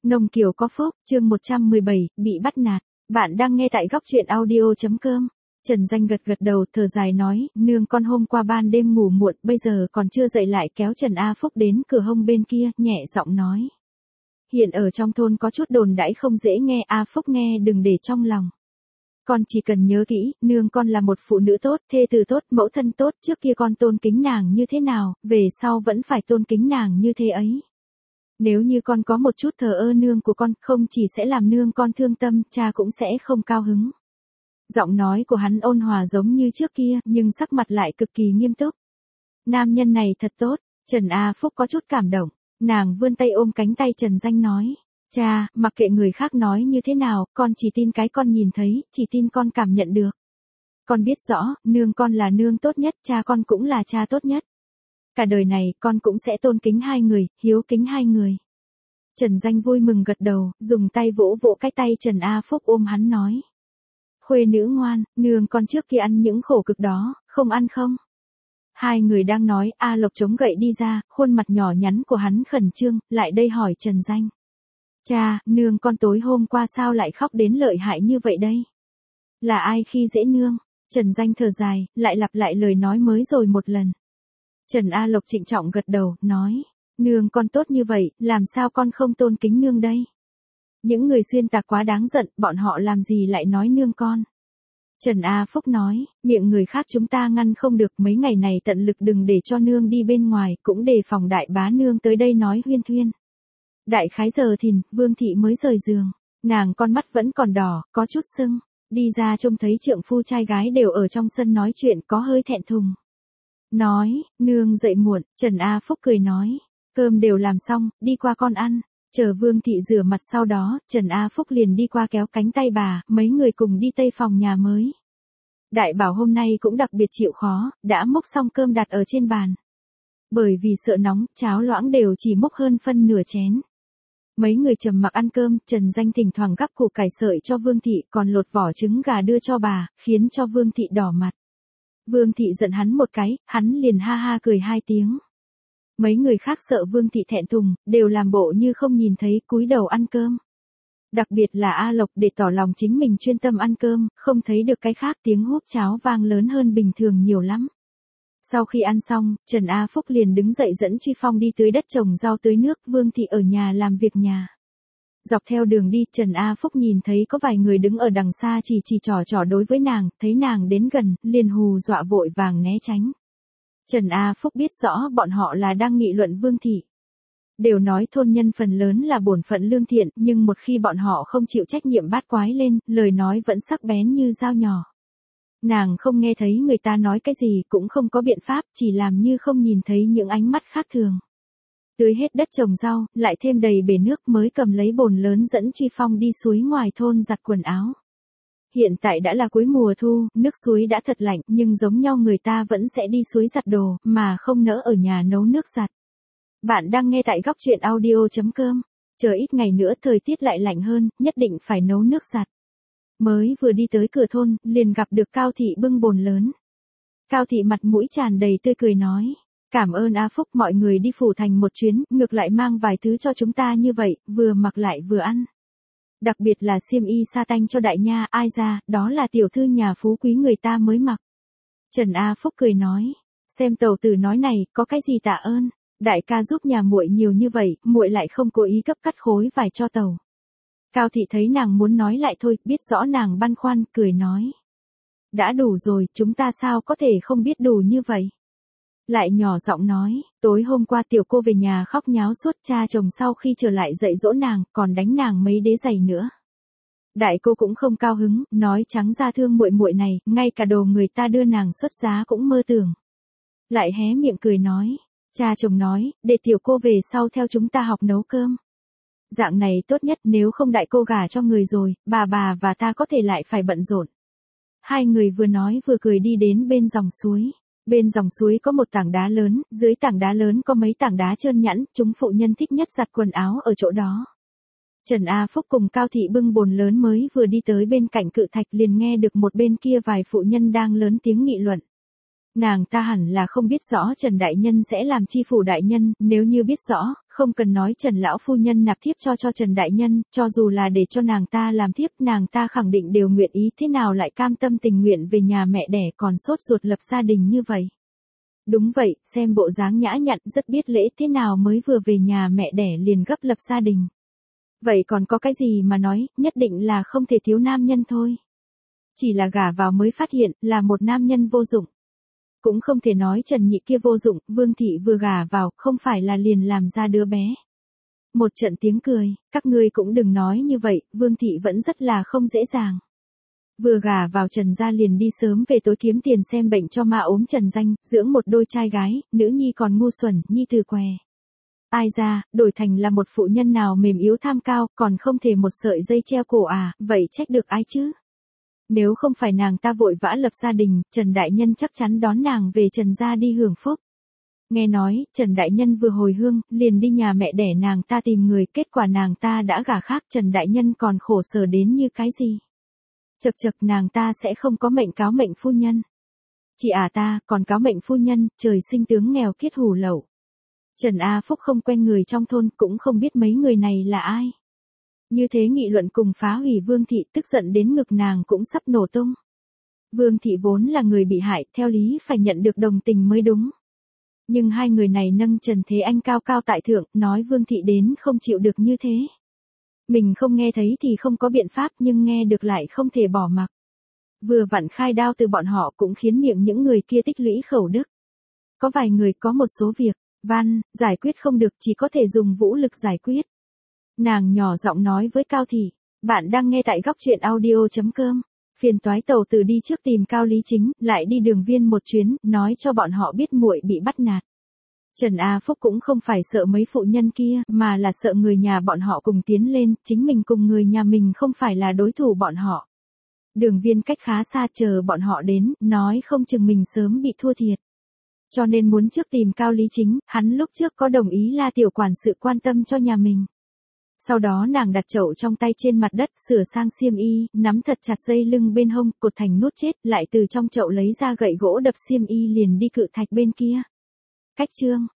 Nông Kiều có phúc, chương 117, bị bắt nạt. Bạn đang nghe tại góc truyện audio.com. Trần Danh gật gật đầu, thở dài nói, nương con hôm qua ban đêm ngủ muộn, bây giờ còn chưa dậy lại, kéo Trần A Phúc đến cửa hông bên kia, nhẹ giọng nói. Hiện ở trong thôn có chút đồn đãi không dễ nghe, A Phúc nghe đừng để trong lòng. Con chỉ cần nhớ kỹ, nương con là một phụ nữ tốt, thê tử tốt, mẫu thân tốt, trước kia con tôn kính nàng như thế nào, về sau vẫn phải tôn kính nàng như thế ấy. Nếu như con có một chút thờ ơ nương của con, không chỉ sẽ làm nương con thương tâm, cha cũng sẽ không cao hứng. Giọng nói của hắn ôn hòa giống như trước kia, nhưng sắc mặt lại cực kỳ nghiêm túc. Nam nhân này thật tốt, Trần A Phúc có chút cảm động, nàng vươn tay ôm cánh tay Trần Danh nói. Cha, mặc kệ người khác nói như thế nào, con chỉ tin cái con nhìn thấy, chỉ tin con cảm nhận được. Con biết rõ, nương con là nương tốt nhất, cha con cũng là cha tốt nhất. Cả đời này, con cũng sẽ tôn kính hai người, hiếu kính hai người. Trần Danh vui mừng gật đầu, dùng tay vỗ vỗ cái tay Trần A Phúc ôm hắn nói. Khuê nữ ngoan, nương con trước kia ăn những khổ cực đó, không ăn không? Hai người đang nói, A Lộc chống gậy đi ra, khuôn mặt nhỏ nhắn của hắn khẩn trương, lại đây hỏi Trần Danh. Cha, nương con tối hôm qua sao lại khóc đến lợi hại như vậy đây? Là ai khi dễ nương? Trần Danh thở dài, lại lặp lại lời nói mới rồi một lần. Trần A Lộc trịnh trọng gật đầu, nói, nương con tốt như vậy, làm sao con không tôn kính nương đây? Những người xuyên tạc quá đáng giận, bọn họ làm gì lại nói nương con? Trần A Phúc nói, miệng người khác chúng ta ngăn không được, mấy ngày này tận lực đừng để cho nương đi bên ngoài, cũng đề phòng đại bá nương tới đây nói huyên thuyên. Đại khái giờ thìn, Vương Thị mới rời giường, nàng con mắt vẫn còn đỏ, có chút sưng, đi ra trông thấy trượng phu trai gái đều ở trong sân nói chuyện, có hơi thẹn thùng. Nói, nương dậy muộn, Trần A Phúc cười nói, cơm đều làm xong, đi qua con ăn. Chờ Vương Thị rửa mặt sau đó, Trần A Phúc liền đi qua kéo cánh tay bà, mấy người cùng đi tây phòng nhà mới. Đại bảo hôm nay cũng đặc biệt chịu khó, đã múc xong cơm đặt ở trên bàn. Bởi vì sợ nóng, cháo loãng đều chỉ múc hơn phân nửa chén. Mấy người trầm mặc ăn cơm, Trần Danh thỉnh thoảng gắp củ cải sợi cho Vương Thị, còn lột vỏ trứng gà đưa cho bà, khiến cho Vương Thị đỏ mặt. Vương Thị giận hắn một cái, hắn liền ha ha cười hai tiếng. Mấy người khác sợ Vương Thị thẹn thùng, đều làm bộ như không nhìn thấy, cúi đầu ăn cơm. Đặc biệt là A Lộc, để tỏ lòng chính mình chuyên tâm ăn cơm, không thấy được cái khác, tiếng húp cháo vang lớn hơn bình thường nhiều lắm. Sau khi ăn xong, Trần A Phúc liền đứng dậy dẫn Truy Phong đi tưới đất trồng rau tưới nước, Vương Thị ở nhà làm việc nhà. Dọc theo đường đi, Trần A Phúc nhìn thấy có vài người đứng ở đằng xa chỉ trò đối với nàng, thấy nàng đến gần, liền hù dọa vội vàng né tránh. Trần A Phúc biết rõ bọn họ là đang nghị luận Vương Thị. Đều nói thôn nhân phần lớn là bổn phận lương thiện, nhưng một khi bọn họ không chịu trách nhiệm bát quái lên, lời nói vẫn sắc bén như dao nhỏ. Nàng không nghe thấy người ta nói cái gì, cũng không có biện pháp, chỉ làm như không nhìn thấy những ánh mắt khác thường. Tưới hết đất trồng rau, lại thêm đầy bể nước mới cầm lấy bồn lớn dẫn Truy Phong đi suối ngoài thôn giặt quần áo. Hiện tại đã là cuối mùa thu, nước suối đã thật lạnh, nhưng giống nhau người ta vẫn sẽ đi suối giặt đồ, mà không nỡ ở nhà nấu nước giặt. Bạn đang nghe tại góc truyện audio.com. Chờ ít ngày nữa thời tiết lại lạnh hơn, nhất định phải nấu nước giặt. Mới vừa đi tới cửa thôn, liền gặp được Cao Thị bưng bồn lớn. Cao Thị mặt mũi tràn đầy tươi cười nói. Cảm ơn A Phúc, mọi người đi phủ thành một chuyến, ngược lại mang vài thứ cho chúng ta như vậy, vừa mặc lại vừa ăn. Đặc biệt là xiêm y sa tanh cho đại nha, ai ra, đó là tiểu thư nhà phú quý người ta mới mặc. Trần A Phúc cười nói, xem tàu tử nói này, có cái gì tạ ơn, đại ca giúp nhà muội nhiều như vậy, muội lại không cố ý cấp cắt khối vải cho tàu. Cao Thị thấy nàng muốn nói lại thôi, biết rõ nàng băn khoăn, cười nói. Đã đủ rồi, chúng ta sao có thể không biết đủ như vậy. Lại nhỏ giọng nói, tối hôm qua tiểu cô về nhà khóc nháo suốt, cha chồng sau khi trở lại dạy dỗ nàng, còn đánh nàng mấy đế giày nữa. Đại cô cũng không cao hứng, nói trắng ra thương muội muội này, ngay cả đồ người ta đưa nàng xuất giá cũng mơ tưởng. Lại hé miệng cười nói, cha chồng nói, để tiểu cô về sau theo chúng ta học nấu cơm. Dạng này tốt nhất, nếu không đại cô gả cho người rồi, bà và ta có thể lại phải bận rộn. Hai người vừa nói vừa cười đi đến bên dòng suối. Bên dòng suối có một tảng đá lớn, dưới tảng đá lớn có mấy tảng đá trơn nhẵn, chúng phụ nhân thích nhất giặt quần áo ở chỗ đó. Trần A Phúc cùng Cao Thị bưng bồn lớn mới vừa đi tới bên cạnh cự thạch liền nghe được một bên kia vài phụ nhân đang lớn tiếng nghị luận. Nàng ta hẳn là không biết rõ Trần Đại Nhân sẽ làm chi phủ đại nhân, nếu như biết rõ, không cần nói Trần Lão Phu Nhân nạp thiếp cho Trần Đại Nhân, cho dù là để cho nàng ta làm thiếp, nàng ta khẳng định đều nguyện ý, thế nào lại cam tâm tình nguyện về nhà mẹ đẻ còn sốt ruột lập gia đình như vậy. Đúng vậy, xem bộ dáng nhã nhặn rất biết lễ, thế nào mới vừa về nhà mẹ đẻ liền gấp lập gia đình. Vậy còn có cái gì mà nói, nhất định là không thể thiếu nam nhân thôi. Chỉ là gả vào mới phát hiện là một nam nhân vô dụng. Cũng không thể nói Trần Nhị kia vô dụng, Vương Thị vừa gả vào, không phải là liền làm ra đứa bé. Một trận tiếng cười, các ngươi cũng đừng nói như vậy, Vương Thị vẫn rất là không dễ dàng. Vừa gả vào Trần gia liền đi sớm về tối kiếm tiền xem bệnh cho ma ốm Trần Danh, dưỡng một đôi trai gái, nữ nhi còn ngu xuẩn, nhi từ què. Ai ra, đổi thành là một phụ nhân nào mềm yếu tham cao, còn không thể một sợi dây treo cổ à, vậy trách được ai chứ? Nếu không phải nàng ta vội vã lập gia đình, Trần Đại Nhân chắc chắn đón nàng về Trần gia đi hưởng phúc. Nghe nói, Trần Đại Nhân vừa hồi hương, liền đi nhà mẹ đẻ nàng ta tìm người, kết quả nàng ta đã gả khác, Trần Đại Nhân còn khổ sở đến như cái gì. Chật chật, nàng ta sẽ không có mệnh cáo mệnh phu nhân. Chị ta, còn cáo mệnh phu nhân, trời sinh tướng nghèo kiết hủ lậu. Trần A Phúc không quen người trong thôn, cũng không biết mấy người này là ai. Như thế nghị luận cùng phá hủy Vương Thị, tức giận đến ngực nàng cũng sắp nổ tung. Vương Thị vốn là người bị hại, theo lý phải nhận được đồng tình mới đúng. Nhưng hai người này nâng Trần Thế Anh cao cao tại thượng, nói Vương Thị đến không chịu được như thế. Mình không nghe thấy thì không có biện pháp, nhưng nghe được lại không thể bỏ mặc. Vừa vặn khai đao từ bọn họ cũng khiến miệng những người kia tích lũy khẩu đức. Có vài người có một số việc, giải quyết không được, chỉ có thể dùng vũ lực giải quyết. Nàng nhỏ giọng nói với Cao Thị, bạn đang nghe tại góc truyện audio.com. Phiền toái tàu từ đi trước tìm Cao Lý Chính, lại đi Đường Viên một chuyến, nói cho bọn họ biết muội bị bắt nạt. Trần A Phúc cũng không phải sợ mấy phụ nhân kia, mà là sợ người nhà bọn họ cùng tiến lên, chính mình cùng người nhà mình không phải là đối thủ bọn họ. Đường Viên cách khá xa, chờ bọn họ đến, nói không chừng mình sớm bị thua thiệt. Cho nên muốn trước tìm Cao Lý Chính, hắn lúc trước có đồng ý là tiểu quản sự quan tâm cho nhà mình. Sau đó nàng đặt chậu trong tay trên mặt đất, sửa sang xiêm y, nắm thật chặt dây lưng bên hông, cột thành nút chết, lại từ trong chậu lấy ra gậy gỗ đập xiêm y liền đi cự thạch bên kia. Cách chương